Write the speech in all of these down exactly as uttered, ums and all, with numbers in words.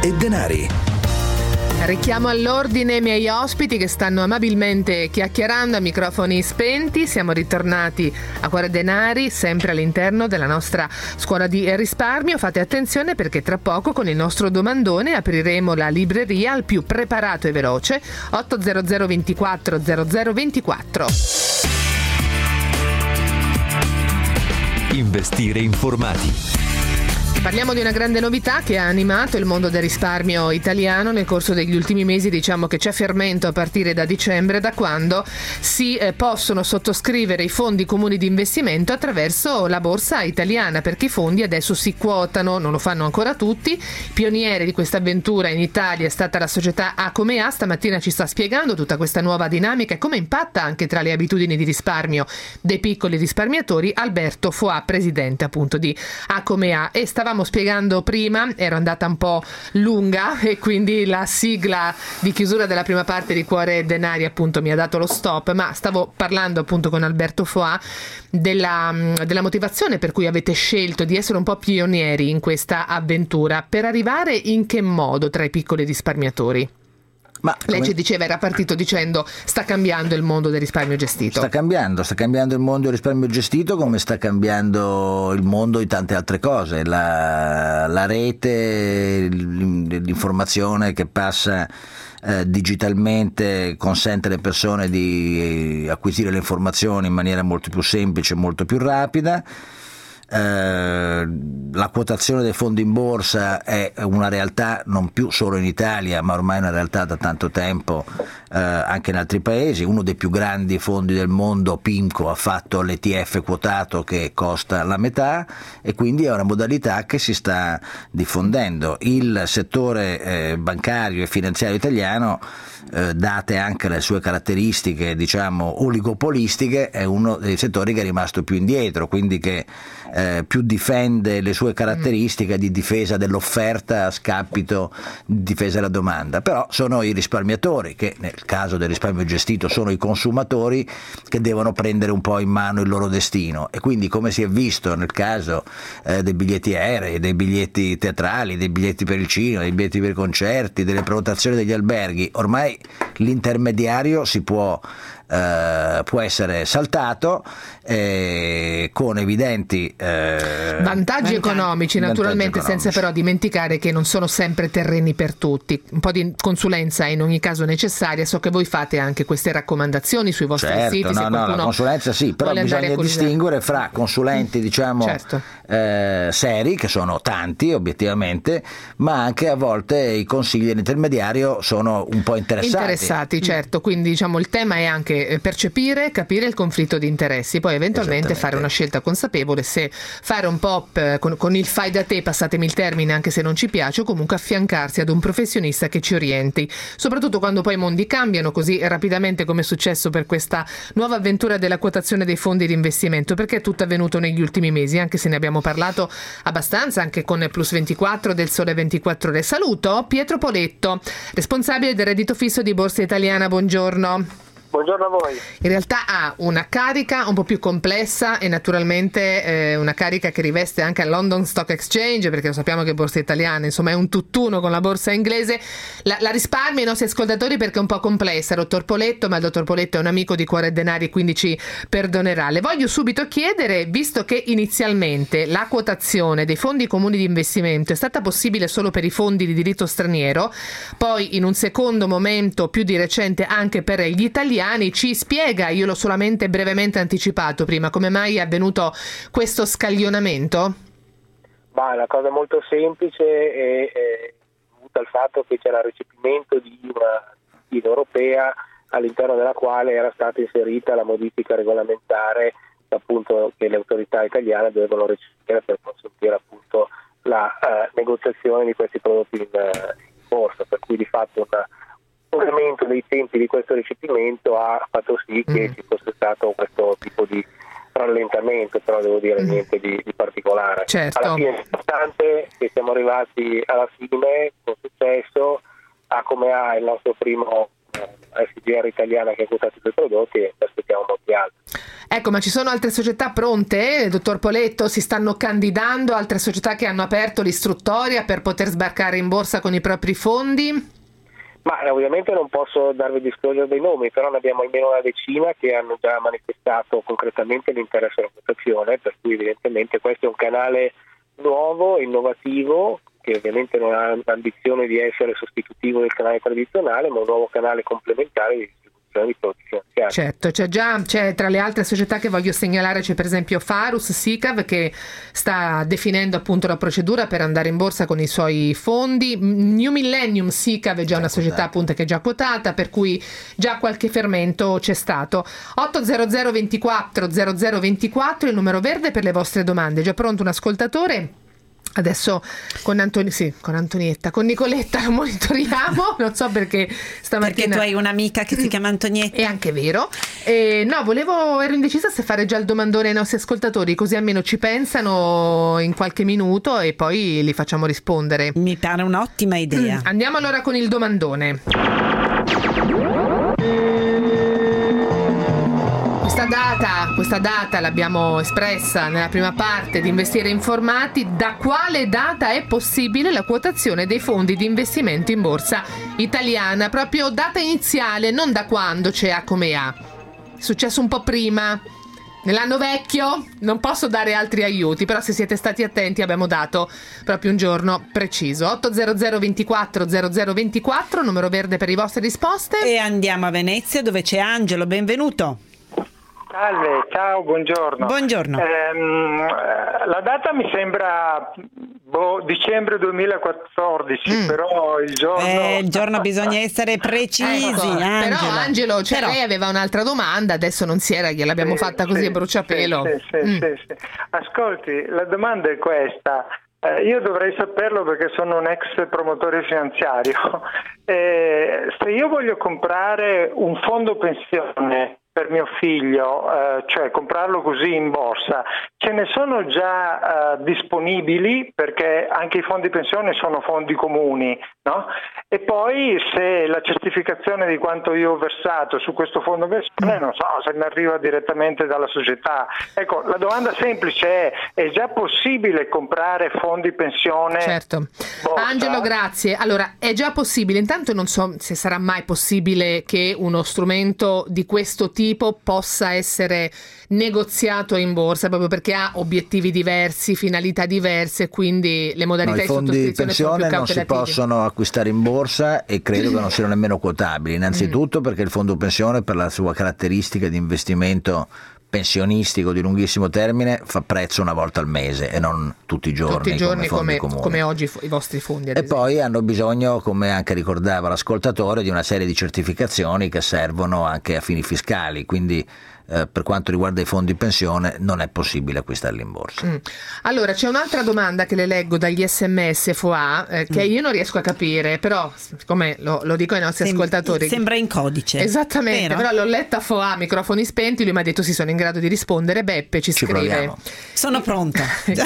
e Denari. Richiamo all'ordine i miei ospiti che stanno amabilmente chiacchierando a microfoni spenti. Siamo ritornati a Cuore Denari, sempre all'interno della nostra scuola di risparmio. Fate attenzione perché tra poco con il nostro domandone apriremo la libreria al più preparato e veloce otto zero zero ventiquattro zero zero ventiquattro. Investire informati. Parliamo di una grande novità che ha animato il mondo del risparmio italiano nel corso degli ultimi mesi. Diciamo che c'è fermento a partire da dicembre, da quando si eh, possono sottoscrivere i fondi comuni di investimento attraverso la borsa italiana, perché i fondi adesso si quotano, non lo fanno ancora tutti. Pioniere di questa avventura in Italia è stata la società A come A. Stamattina ci sta spiegando tutta questa nuova dinamica e come impatta anche tra le abitudini di risparmio dei piccoli risparmiatori Alberto Foà, presidente appunto di A come A. E stavamo spiegando prima, ero andata un po' lunga e quindi la sigla di chiusura della prima parte di Cuore Denari appunto mi ha dato lo stop, ma stavo parlando appunto con Alberto Foà della, della motivazione per cui avete scelto di essere un po' pionieri in questa avventura. Per arrivare in che modo tra i piccoli risparmiatori? Ma lei ci diceva, era partito dicendo sta cambiando il mondo del risparmio gestito. Sta cambiando, sta cambiando il mondo del risparmio gestito come sta cambiando il mondo di tante altre cose. La, la rete, l'informazione che passa eh, digitalmente consente alle persone di acquisire le informazioni in maniera molto più semplice, molto più rapida. Eh, la quotazione dei fondi in borsa è una realtà non più solo in Italia, ma ormai una realtà da tanto tempo eh, anche in altri paesi. Uno dei più grandi fondi del mondo, PIMCO, ha fatto l'E T F quotato che costa la metà, e quindi è una modalità che si sta diffondendo. Il settore eh, bancario e finanziario italiano, eh, date anche le sue caratteristiche diciamo oligopolistiche, è uno dei settori che è rimasto più indietro, quindi che Eh, più difende le sue caratteristiche di difesa dell'offerta a scapito di difesa della domanda. Però sono i risparmiatori, che nel caso del risparmio gestito sono i consumatori, che devono prendere un po' in mano il loro destino. E quindi, come si è visto nel caso eh, dei biglietti aerei, dei biglietti teatrali, dei biglietti per il cinema, dei biglietti per i concerti, delle prenotazioni degli alberghi, ormai l'intermediario si può Uh, può essere saltato eh, con evidenti eh, vantaggi economici, naturalmente, economici. Senza però dimenticare che non sono sempre terreni per tutti. Un po' di consulenza è in ogni caso necessaria. So che voi fate anche queste raccomandazioni sui vostri certo, siti. No, se no, la consulenza sì, però bisogna distinguere fra consulenti diciamo certo. eh, seri, che sono tanti obiettivamente, ma anche a volte i consigli dell'intermediario sono un po' interessati. Interessati, certo. Quindi diciamo il tema è anche percepire, capire il conflitto di interessi, poi eventualmente fare una scelta consapevole, se fare un po' con, con il fai da te, passatemi il termine anche se non ci piace, o comunque affiancarsi ad un professionista che ci orienti, soprattutto quando poi i mondi cambiano così rapidamente come è successo per questa nuova avventura della quotazione dei fondi di investimento, perché è tutto avvenuto negli ultimi mesi, anche se ne abbiamo parlato abbastanza anche con Plus ventiquattro del Sole ventiquattro Ore. Saluto Pietro Poletto, responsabile del reddito fisso di Borsa Italiana. Buongiorno. Buongiorno a voi. In realtà ha una carica un po' più complessa e naturalmente eh, una carica che riveste anche al London Stock Exchange, perché lo sappiamo che Borsa Italiana insomma è un tutt'uno con la borsa inglese. La, la risparmio ai nostri ascoltatori perché è un po' complessa, dottor Poletto, ma il dottor Poletto è un amico di Cuore Denari, quindi ci perdonerà. Le voglio subito chiedere, visto che inizialmente la quotazione dei fondi comuni di investimento è stata possibile solo per i fondi di diritto straniero, poi in un secondo momento più di recente anche per gli italiani, ci spiega, io l'ho solamente brevemente anticipato prima, come mai è avvenuto questo scaglionamento? Bah, la cosa molto semplice è, è dovuta al fatto che c'era il recepimento di una direttiva europea all'interno della quale era stata inserita la modifica regolamentare appunto che le autorità italiane dovevano recepire per consentire appunto la uh, negoziazione di questi prodotti in, uh, in borsa, per cui di fatto una l'aumento dei tempi di questo recepimento ha fatto sì che mm. ci fosse stato questo tipo di rallentamento, però devo dire mm. niente di, di particolare. Certo. Alla fine è importante che siamo arrivati alla fine con successo, A come A il nostro primo eh, S G R italiana che ha quotato i suoi prodotti, e aspettiamo molti altri. Ecco, ma ci sono altre società pronte, dottor Poletto? Si stanno candidando altre società che hanno aperto l'istruttoria per poter sbarcare in borsa con i propri fondi? Ma ovviamente non posso darvi disclosure dei nomi, però ne abbiamo almeno una decina che hanno già manifestato concretamente l'interesse alla quotazione, per cui evidentemente questo è un canale nuovo, innovativo, che ovviamente non ha l'ambizione di essere sostitutivo del canale tradizionale, ma un nuovo canale complementare di distribuzione di prodotti finanziari. Certo, c'è già c'è tra le altre società che voglio segnalare, c'è per esempio Farus Sicav che sta definendo appunto la procedura per andare in borsa con i suoi fondi. New Millennium Sicav è già una società appunto che è già quotata, per cui già qualche fermento c'è stato. otto zero zero ventiquattro zero zero ventiquattro il numero verde per le vostre domande. È già pronto un ascoltatore? Adesso con, Antoni- sì, con Antonietta, con Nicoletta lo monitoriamo, non so perché stamattina... Perché tu hai un'amica che si chiama Antonietta. È anche vero. E no, volevo, ero indecisa se fare già il domandone ai nostri ascoltatori, così almeno ci pensano in qualche minuto e poi li facciamo rispondere. Mi pare un'ottima idea. Mm, andiamo allora con il domandone. Questa data, questa data l'abbiamo espressa nella prima parte di Investire Informati. Da quale data è possibile la quotazione dei fondi di investimento in borsa italiana? Proprio data iniziale, non da quando c'è A come A. È successo un po' prima, nell'anno vecchio. Non posso dare altri aiuti, però se siete stati attenti abbiamo dato proprio un giorno preciso. otto zero zero ventiquattro zero zero ventiquattro, numero verde per le vostre risposte. E andiamo a Venezia dove c'è Angelo, benvenuto. Salve, ciao, buongiorno. Buongiorno. Ehm, la data mi sembra boh, dicembre duemilaquattordici, mm. però il giorno... Eh, il giorno bisogna essere precisi, ecco, Angelo. Però Angelo, cioè, però... lei aveva un'altra domanda, adesso non si era, gliel'abbiamo sì, fatta così sì, a bruciapelo. Sì, sì, mm. sì, sì. Ascolti, la domanda è questa. Eh, io dovrei saperlo perché sono un ex promotore finanziario. Eh, se io voglio comprare un fondo pensione per mio figlio, eh, cioè comprarlo così in borsa, ce ne sono già eh, disponibili, perché anche i fondi pensione sono fondi comuni, no? E poi se la certificazione di quanto io ho versato su questo fondo pensione, non so, se mi arriva direttamente dalla società. Ecco, la domanda semplice è: è già possibile comprare fondi pensione? Certo. Borsa? Angelo, grazie. Allora, è già possibile. Intanto non so se sarà mai possibile che uno strumento di questo tipo possa essere negoziato in borsa, proprio perché ha obiettivi diversi, finalità diverse, quindi le modalità no, di sottoscrizione sono più pensione non si possono acquistare in borsa e credo che non siano nemmeno quotabili, innanzitutto perché il fondo pensione, per la sua caratteristica di investimento pensionistico di lunghissimo termine, fa prezzo una volta al mese e non tutti i giorni, tutti i giorni come, come, come oggi i vostri fondi, ad e esempio. Poi hanno bisogno, come anche ricordava l'ascoltatore, di una serie di certificazioni che servono anche a fini fiscali, quindi eh, per quanto riguarda i fondi pensione non è possibile acquistarli in borsa. Mm. Allora c'è un'altra domanda che le leggo dagli sms F O A eh, che mm. io non riesco a capire, però siccome lo, lo dico ai nostri Sem- ascoltatori, sembra in codice, esattamente, vero? però l'ho letta F O A, microfoni spenti, lui mi ha detto sì, sono in grado di rispondere. Beppe ci, ci scrive proviamo. Sono pronta.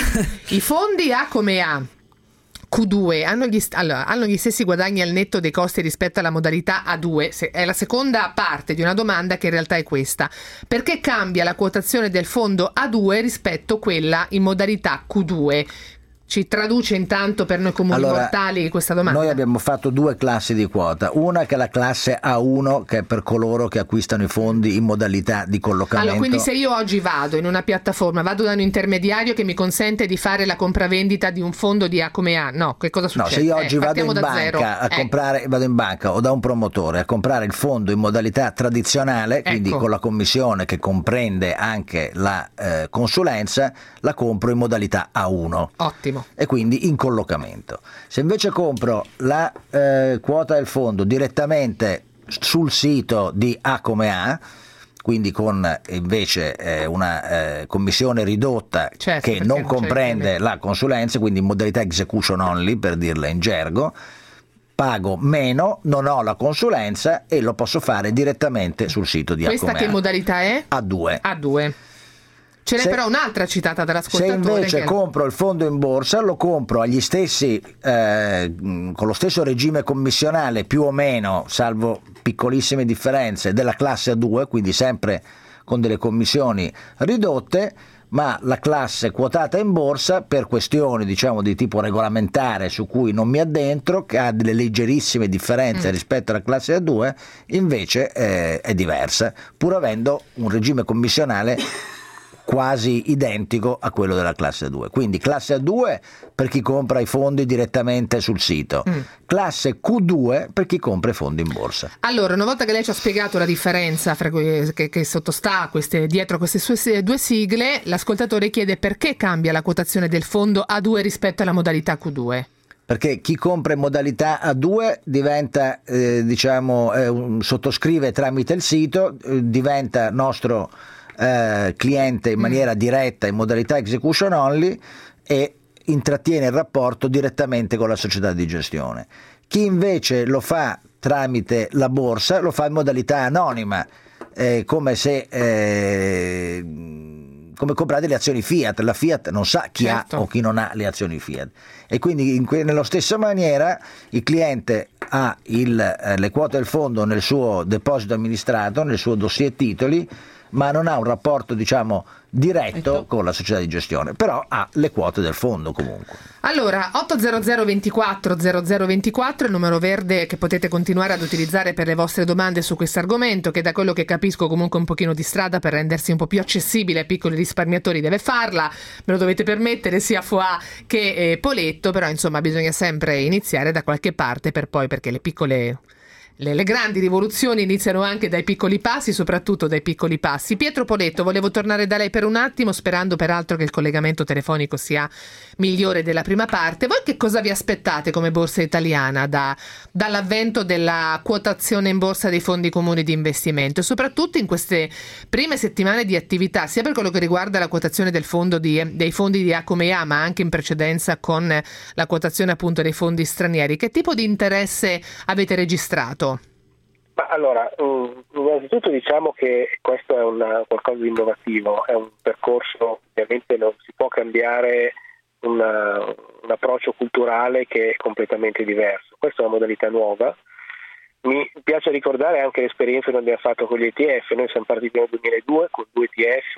I fondi A come A Q due hanno gli, allora, hanno gli stessi guadagni al netto dei costi rispetto alla modalità A due. Se, è la seconda parte di una domanda che in realtà è questa: perché cambia la quotazione del fondo A due rispetto a quella in modalità Q due? Ci traduce intanto per noi comuni allora, mortali questa domanda? Noi abbiamo fatto due classi di quota, una che è la classe A uno, che è per coloro che acquistano i fondi in modalità di collocamento. Allora, quindi se io oggi vado in una piattaforma, vado da un intermediario che mi consente di fare la compravendita di un fondo di A come A, no, che cosa succede? No, se io oggi eh, vado in da banca zero. a eh. comprare, vado in banca o da un promotore a comprare il fondo in modalità tradizionale, quindi ecco, con la commissione che comprende anche la eh, consulenza, la compro in modalità A uno. Ottimo. E quindi in collocamento. Se invece compro la eh, quota del fondo direttamente sul sito di A come A, quindi con invece eh, una eh, commissione ridotta, certo, che non non comprende la consulenza, quindi in modalità execution only, per dirla in gergo, pago meno, non ho la consulenza e lo posso fare direttamente sul sito di A come A. Questa che modalità è? A due. A due. Ce n'è Se, però un'altra citata dall'ascoltatore. Se invece che... compro il fondo in borsa, lo compro agli stessi, eh, con lo stesso regime commissionale più o meno, salvo piccolissime differenze, della classe A due, quindi sempre con delle commissioni ridotte, ma la classe quotata in borsa, per questioni diciamo di tipo regolamentare su cui non mi addentro, che ha delle leggerissime differenze mm. rispetto alla classe A due, invece eh, è diversa, pur avendo un regime commissionale quasi identico a quello della classe A due. Quindi classe A due per chi compra i fondi direttamente sul sito, mm. classe Q due per chi compra i fondi in borsa. Allora, una volta che lei ci ha spiegato la differenza fra que- che, che sottostà a queste, dietro a queste sue due sigle, l'ascoltatore chiede perché cambia la quotazione del fondo A due rispetto alla modalità Q due. Perché chi compra in modalità A due diventa, eh, diciamo, eh, un, sottoscrive tramite il sito, eh, diventa nostro eh, cliente in maniera mm. diretta, in modalità execution only, e intrattiene il rapporto direttamente con la società di gestione. Chi invece lo fa tramite la borsa lo fa in modalità anonima, eh, come se eh, come comprare le azioni Fiat. La Fiat non sa chi certo. ha o chi non ha le azioni Fiat, e quindi in que- nella stessa maniera il cliente ha il, eh, le quote del fondo nel suo deposito amministrato, nel suo dossier titoli, ma non ha un rapporto diciamo diretto con la società di gestione, però ha le quote del fondo comunque. Allora, otto zero zero ventiquattro zero zero ventiquattro è il numero verde che potete continuare ad utilizzare per le vostre domande su questo argomento, che da quello che capisco comunque un pochino di strada per rendersi un po' più accessibile ai piccoli risparmiatori deve farla, me lo dovete permettere sia Foà che eh, Poletto, però insomma bisogna sempre iniziare da qualche parte per poi, perché le piccole Le, le grandi rivoluzioni iniziano anche dai piccoli passi, soprattutto dai piccoli passi. Pietro Poletto, volevo tornare da lei per un attimo, sperando peraltro che il collegamento telefonico sia migliore della prima parte. Voi che cosa vi aspettate come borsa italiana da, dall'avvento della quotazione in borsa dei fondi comuni di investimento, e soprattutto in queste prime settimane di attività, sia per quello che riguarda la quotazione del fondo di, dei fondi di Acomea, ma anche in precedenza con la quotazione appunto dei fondi stranieri? Che tipo di interesse avete registrato? Ma allora, innanzitutto diciamo che questo è una, qualcosa di innovativo, è un percorso, ovviamente non si può cambiare una, un approccio culturale che è completamente diverso. Questa è una modalità nuova. Mi piace ricordare anche l'esperienza che abbiamo fatto con gli E T F. Noi siamo partiti nel duemiladue con due E T F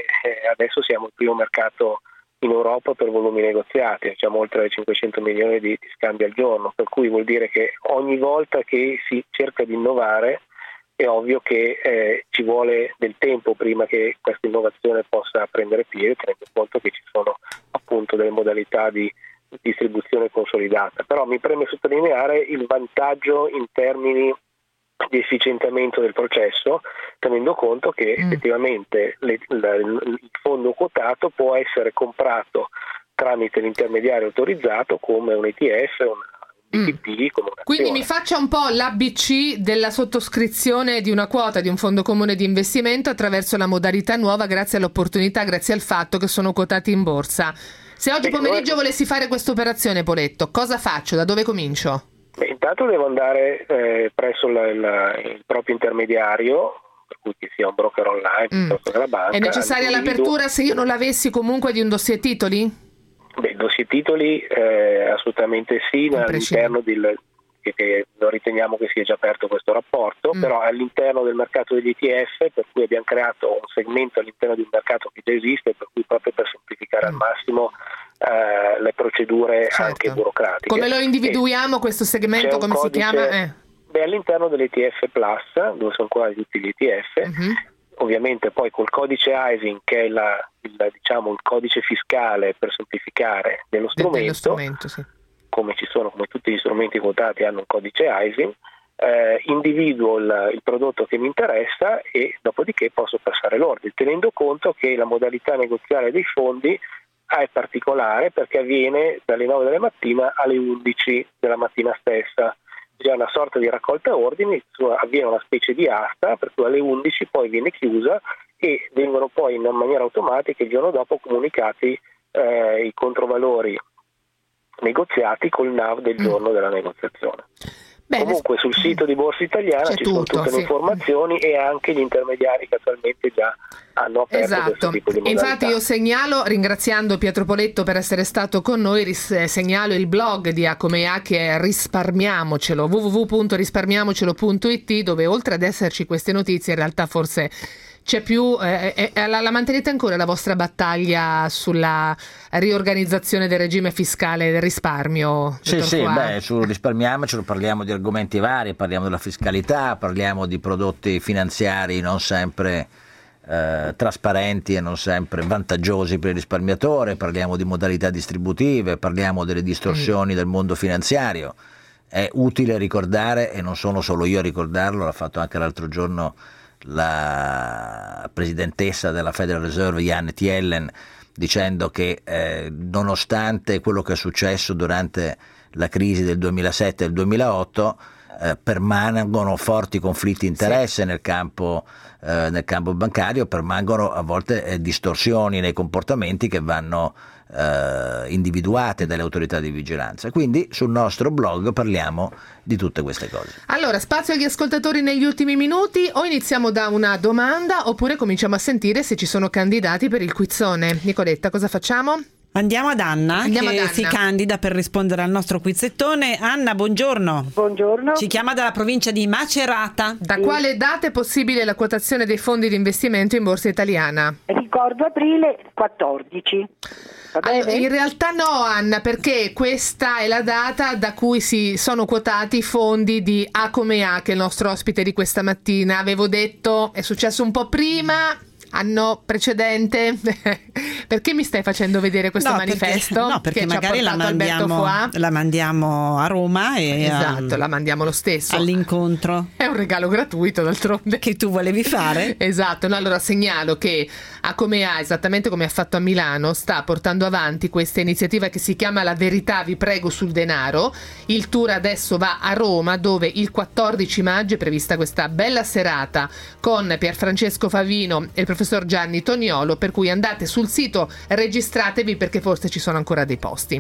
e adesso siamo il primo mercato in Europa per volumi negoziati, facciamo oltre cinquecento milioni di, di scambi al giorno, per cui vuol dire che ogni volta che si cerca di innovare è ovvio che eh, ci vuole del tempo prima che questa innovazione possa prendere piede, tenendo conto che ci sono appunto delle modalità di distribuzione consolidata. Però mi preme sottolineare il vantaggio in termini di efficientamento del processo, tenendo conto che mm. effettivamente le, la, il fondo quotato può essere comprato tramite l'intermediario autorizzato come un E T F, un B T P, mm. come un'azione. Quindi mi faccia un po' l'A B C della sottoscrizione di una quota di un fondo comune di investimento attraverso la modalità nuova, grazie all'opportunità, grazie al fatto che sono quotati in borsa. Se oggi pomeriggio volessi fare questa operazione, Poletto, cosa faccio? Da dove comincio? Beh, intanto devo andare eh, presso la, la, il proprio intermediario, per cui che sia un broker online mm. piuttosto che la banca. È necessaria l'apertura se io non l'avessi comunque di un dossier titoli? Beh, dossier titoli eh, assolutamente sì, all'interno del, che, che non riteniamo che sia già aperto questo rapporto, mm. però all'interno del mercato degli E T F, per cui abbiamo creato un segmento all'interno di un mercato che già esiste, per cui proprio per semplificare mm. al massimo Uh, le procedure certo. anche burocratiche. Come lo individuiamo e questo segmento, come codice, si chiama? Eh. Beh, all'interno dell'E T F Plus, dove sono quasi tutti gli E T F, uh-huh. ovviamente poi col codice I S I N, che è la, il, diciamo, il codice fiscale per semplificare dello strumento, dello strumento sì. come ci sono, come tutti gli strumenti quotati hanno un codice I S I N, eh, individuo il, il prodotto che mi interessa e dopodiché posso passare l'ordine, tenendo conto che la modalità negoziale dei fondi è particolare perché avviene dalle nove della mattina alle undici della mattina stessa. C'è una sorta di raccolta ordini, avviene una specie di asta, per cui alle undici poi viene chiusa e vengono poi in maniera automatica il giorno dopo comunicati eh, i controvalori negoziati col N A V del giorno mm. della negoziazione. Bene. Comunque sul sito di Borsa Italiana c'è ci tutto, sono tutte sì. le informazioni e anche gli intermediari che attualmente già hanno aperto esatto. questo tipo di modalità. Infatti io segnalo, ringraziando Pietro Poletto per essere stato con noi, ris- segnalo il blog di Acomea che è Risparmiamocelo, w w w punto risparmiamocelo punto i t, dove oltre ad esserci queste notizie in realtà forse c'è più eh, eh, la, la mantenete ancora la vostra battaglia sulla riorganizzazione del regime fiscale e del risparmio? Sì, sì, Foà? beh, sul risparmiamocelo parliamo di argomenti vari, parliamo della fiscalità, parliamo di prodotti finanziari non sempre eh, trasparenti e non sempre vantaggiosi per il risparmiatore, parliamo di modalità distributive, parliamo delle distorsioni mm. del mondo finanziario. È utile ricordare, e non sono solo io a ricordarlo, l'ha fatto anche l'altro giorno la presidentessa della Federal Reserve Janet Yellen, dicendo che eh, nonostante quello che è successo durante la crisi del duemilasette e del duemilaotto, eh, permangono forti conflitti di interesse sì. nel campo eh, nel campo bancario, permangono a volte eh, distorsioni nei comportamenti che vanno eh, individuate dalle autorità di vigilanza. Quindi sul nostro blog parliamo di tutte queste cose. Allora, spazio agli ascoltatori negli ultimi minuti, o iniziamo da una domanda oppure cominciamo a sentire se ci sono candidati per il quizzone. Nicoletta, cosa facciamo? Andiamo ad Anna, Andiamo che ad Anna. si candida per rispondere al nostro quizzettone. Anna, buongiorno. Buongiorno. Ci chiama dalla provincia di Macerata. Da quale data è possibile la quotazione dei fondi di investimento in borsa italiana? Ricordo aprile quattordici. Va bene? Allora, in realtà no, Anna, perché questa è la data da cui si sono quotati i fondi di A come A, che è il nostro ospite di questa mattina. Avevo detto, è successo un po' prima, anno precedente. Perché mi stai facendo vedere questo no, manifesto? Perché, no, perché che magari ci ha la mandiamo, mandiamo, la mandiamo a Roma e esatto, a, la mandiamo lo stesso all'incontro. È un regalo gratuito, d'altronde, che tu volevi fare. Esatto. No, allora segnalo che A come A, esattamente come ha fatto a Milano, sta portando avanti questa iniziativa che si chiama La verità vi prego sul denaro. Il tour adesso va a Roma, dove il quattordici maggio è prevista questa bella serata con Pierfrancesco Favino e il professor Gianni Toniolo, per cui andate sul sito, registratevi perché forse ci sono ancora dei posti.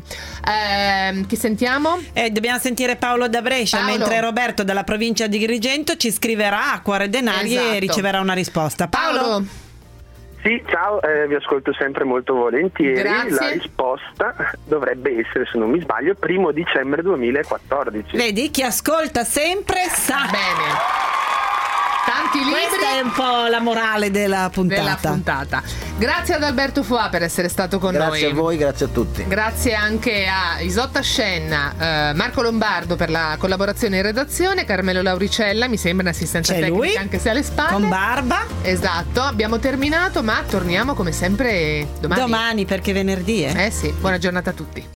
Eh, chi sentiamo? Eh, dobbiamo sentire Paolo da Brescia, Paolo. mentre Roberto dalla provincia di Agrigento ci scriverà a Cuore Denari Esatto. e riceverà una risposta. Paolo? Paolo. Sì, ciao, eh, vi ascolto sempre molto volentieri. Grazie. La risposta dovrebbe essere, se non mi sbaglio, primo dicembre duemilaquattordici. Vedi, chi ascolta sempre sa. Bene. Tanti libri. Questa è un po' la morale della puntata. della puntata. Grazie ad Alberto Foà per essere stato con Grazie noi. a voi, grazie a tutti. Grazie anche a Isotta Scenna, eh, Marco Lombardo per la collaborazione in redazione, Carmelo Lauricella, mi sembra un'assistenza C'è tecnica lui, anche se alle spalle. con barba. Esatto, abbiamo terminato, ma torniamo come sempre domani. Domani perché è venerdì, eh? Eh sì, buona giornata a tutti.